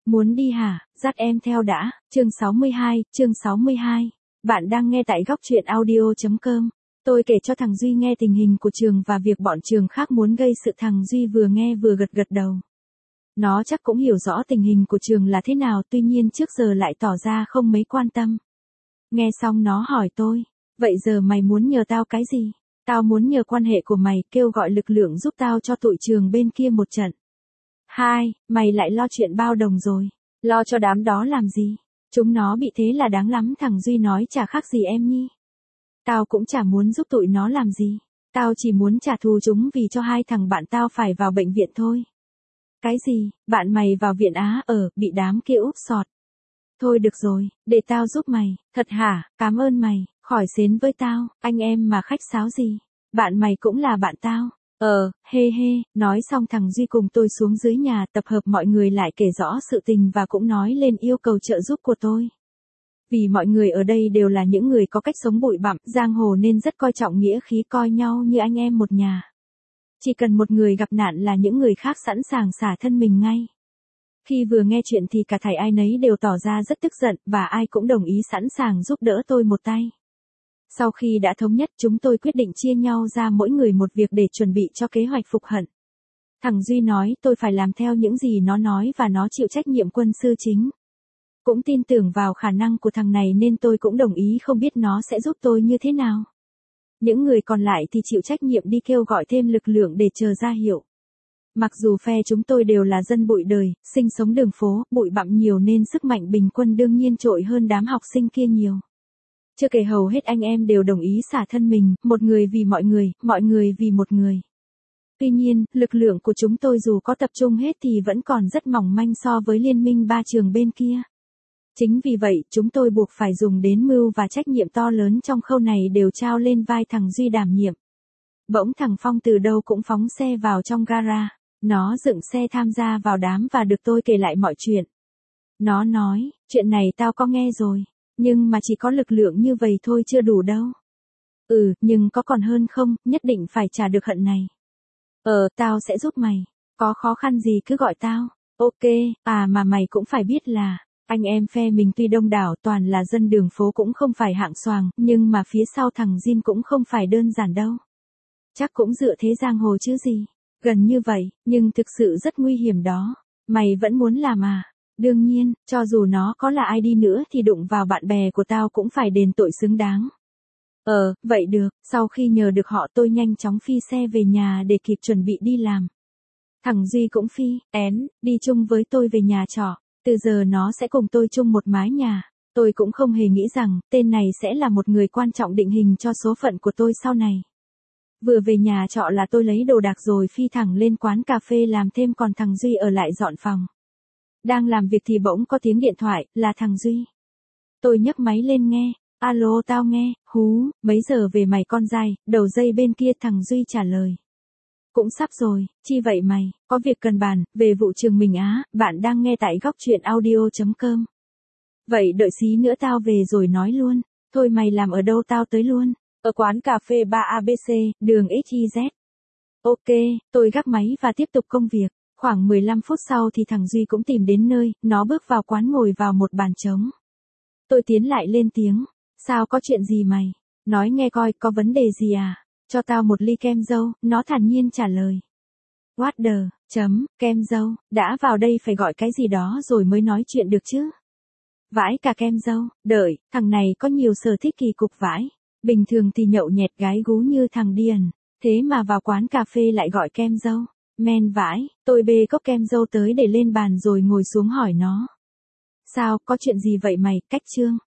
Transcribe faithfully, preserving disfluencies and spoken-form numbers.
Muốn đi hả, dắt em theo đã, chương sáu mươi hai, chương sáu mươi hai. Bạn đang nghe tại góc truyện audio.com. Tôi kể cho thằng Duy nghe tình hình của trường và việc bọn trường khác muốn gây sự, thằng Duy vừa nghe vừa gật gật đầu. Nó chắc cũng hiểu rõ tình hình của trường là thế nào, tuy nhiên trước giờ lại tỏ ra không mấy quan tâm. Nghe xong nó hỏi tôi, vậy giờ mày muốn nhờ tao cái gì? Tao muốn nhờ quan hệ của mày, kêu gọi lực lượng giúp tao cho tụi trường bên kia một trận. Hai, mày lại lo chuyện bao đồng rồi. Lo cho đám đó làm gì? Chúng nó bị thế là đáng lắm, thằng Duy nói chả khác gì em Nhi. Tao cũng chả muốn giúp tụi nó làm gì. Tao chỉ muốn trả thù chúng vì cho hai thằng bạn tao phải vào bệnh viện thôi. Cái gì, bạn mày vào viện á? Ờ, bị đám kia úp sọt. Thôi được rồi, để tao giúp mày. Thật hả, cảm ơn mày, khỏi xến với tao, anh em mà khách sáo gì. Bạn mày cũng là bạn tao. Ờ, hê hê, nói xong thằng Duy cùng tôi xuống dưới nhà tập hợp mọi người lại kể rõ sự tình và cũng nói lên yêu cầu trợ giúp của tôi. Vì mọi người ở đây đều là những người có cách sống bụi bặm, giang hồ nên rất coi trọng nghĩa khí, coi nhau như anh em một nhà. Chỉ cần một người gặp nạn là những người khác sẵn sàng xả thân mình ngay. Khi vừa nghe chuyện thì cả thảy ai nấy đều tỏ ra rất tức giận và ai cũng đồng ý sẵn sàng giúp đỡ tôi một tay. Sau khi đã thống nhất, chúng tôi quyết định chia nhau ra mỗi người một việc để chuẩn bị cho kế hoạch phục hận. Thằng Duy nói tôi phải làm theo những gì nó nói và nó chịu trách nhiệm quân sư chính. Cũng tin tưởng vào khả năng của thằng này nên tôi cũng đồng ý, không biết nó sẽ giúp tôi như thế nào. Những người còn lại thì chịu trách nhiệm đi kêu gọi thêm lực lượng để chờ ra hiệu. Mặc dù phe chúng tôi đều là dân bụi đời, sinh sống đường phố, bụi bặm nhiều nên sức mạnh bình quân đương nhiên trội hơn đám học sinh kia nhiều. Chưa kể hầu hết anh em đều đồng ý xả thân mình, một người vì mọi người, mọi người vì một người. Tuy nhiên, lực lượng của chúng tôi dù có tập trung hết thì vẫn còn rất mỏng manh so với liên minh ba trường bên kia. Chính vì vậy, chúng tôi buộc phải dùng đến mưu và trách nhiệm to lớn trong khâu này đều trao lên vai thằng Duy đảm nhiệm. Bỗng thằng Phong từ đâu cũng phóng xe vào trong gara. Nó dựng xe tham gia vào đám và được tôi kể lại mọi chuyện. Nó nói, chuyện này tao có nghe rồi, nhưng mà chỉ có lực lượng như vậy thôi chưa đủ đâu. Ừ, nhưng có còn hơn không, nhất định phải trả được hận này. Ờ, tao sẽ giúp mày, có khó khăn gì cứ gọi tao. Ok, à mà mày cũng phải biết là, anh em phe mình tuy đông đảo toàn là dân đường phố cũng không phải hạng xoàng, nhưng mà phía sau thằng Jin cũng không phải đơn giản đâu. Chắc cũng dựa thế giang hồ chứ gì. Gần như vậy, nhưng thực sự rất nguy hiểm đó. Mày vẫn muốn làm à? Đương nhiên, cho dù nó có là ai đi nữa thì đụng vào bạn bè của tao cũng phải đền tội xứng đáng. Ờ, vậy được, sau khi nhờ được họ tôi nhanh chóng phi xe về nhà để kịp chuẩn bị đi làm. Thằng Duy cũng phi, én, đi chung với tôi về nhà trọ, từ giờ nó sẽ cùng tôi chung một mái nhà. Tôi cũng không hề nghĩ rằng, tên này sẽ là một người quan trọng định hình cho số phận của tôi sau này. Vừa về nhà trọ là tôi lấy đồ đạc rồi phi thẳng lên quán cà phê làm thêm, còn thằng Duy ở lại dọn phòng. Đang làm việc thì bỗng có tiếng điện thoại, là thằng Duy. Tôi nhấc máy lên nghe, alo tao nghe, hú, mấy giờ về mày con dai, đầu dây bên kia thằng Duy trả lời. Cũng sắp rồi, chi vậy mày, có việc cần bàn, về vụ trường mình á, bạn đang nghe tại góc truyện audio.com. Vậy đợi xí nữa tao về rồi nói luôn, thôi mày làm ở đâu tao tới luôn. Ở quán cà phê ba A B C, đường X Y Z. Ok, tôi gác máy và tiếp tục công việc. Khoảng mười lăm phút sau thì thằng Duy cũng tìm đến nơi, nó bước vào quán ngồi vào một bàn trống. Tôi tiến lại lên tiếng, sao có chuyện gì mày? Nói nghe coi, có vấn đề gì à? Cho tao một ly kem dâu, nó thản nhiên trả lời. What the, chấm, kem dâu, đã vào đây phải gọi cái gì đó rồi mới nói chuyện được chứ? Vãi cả kem dâu, đợi, thằng này có nhiều sở thích kỳ cục vãi. Bình thường thì nhậu nhẹt gái gú như thằng điền, thế mà vào quán cà phê lại gọi kem dâu. Men vãi, tôi bê cốc kem dâu tới để lên bàn rồi ngồi xuống hỏi nó. Sao, có chuyện gì vậy mày, cách trương?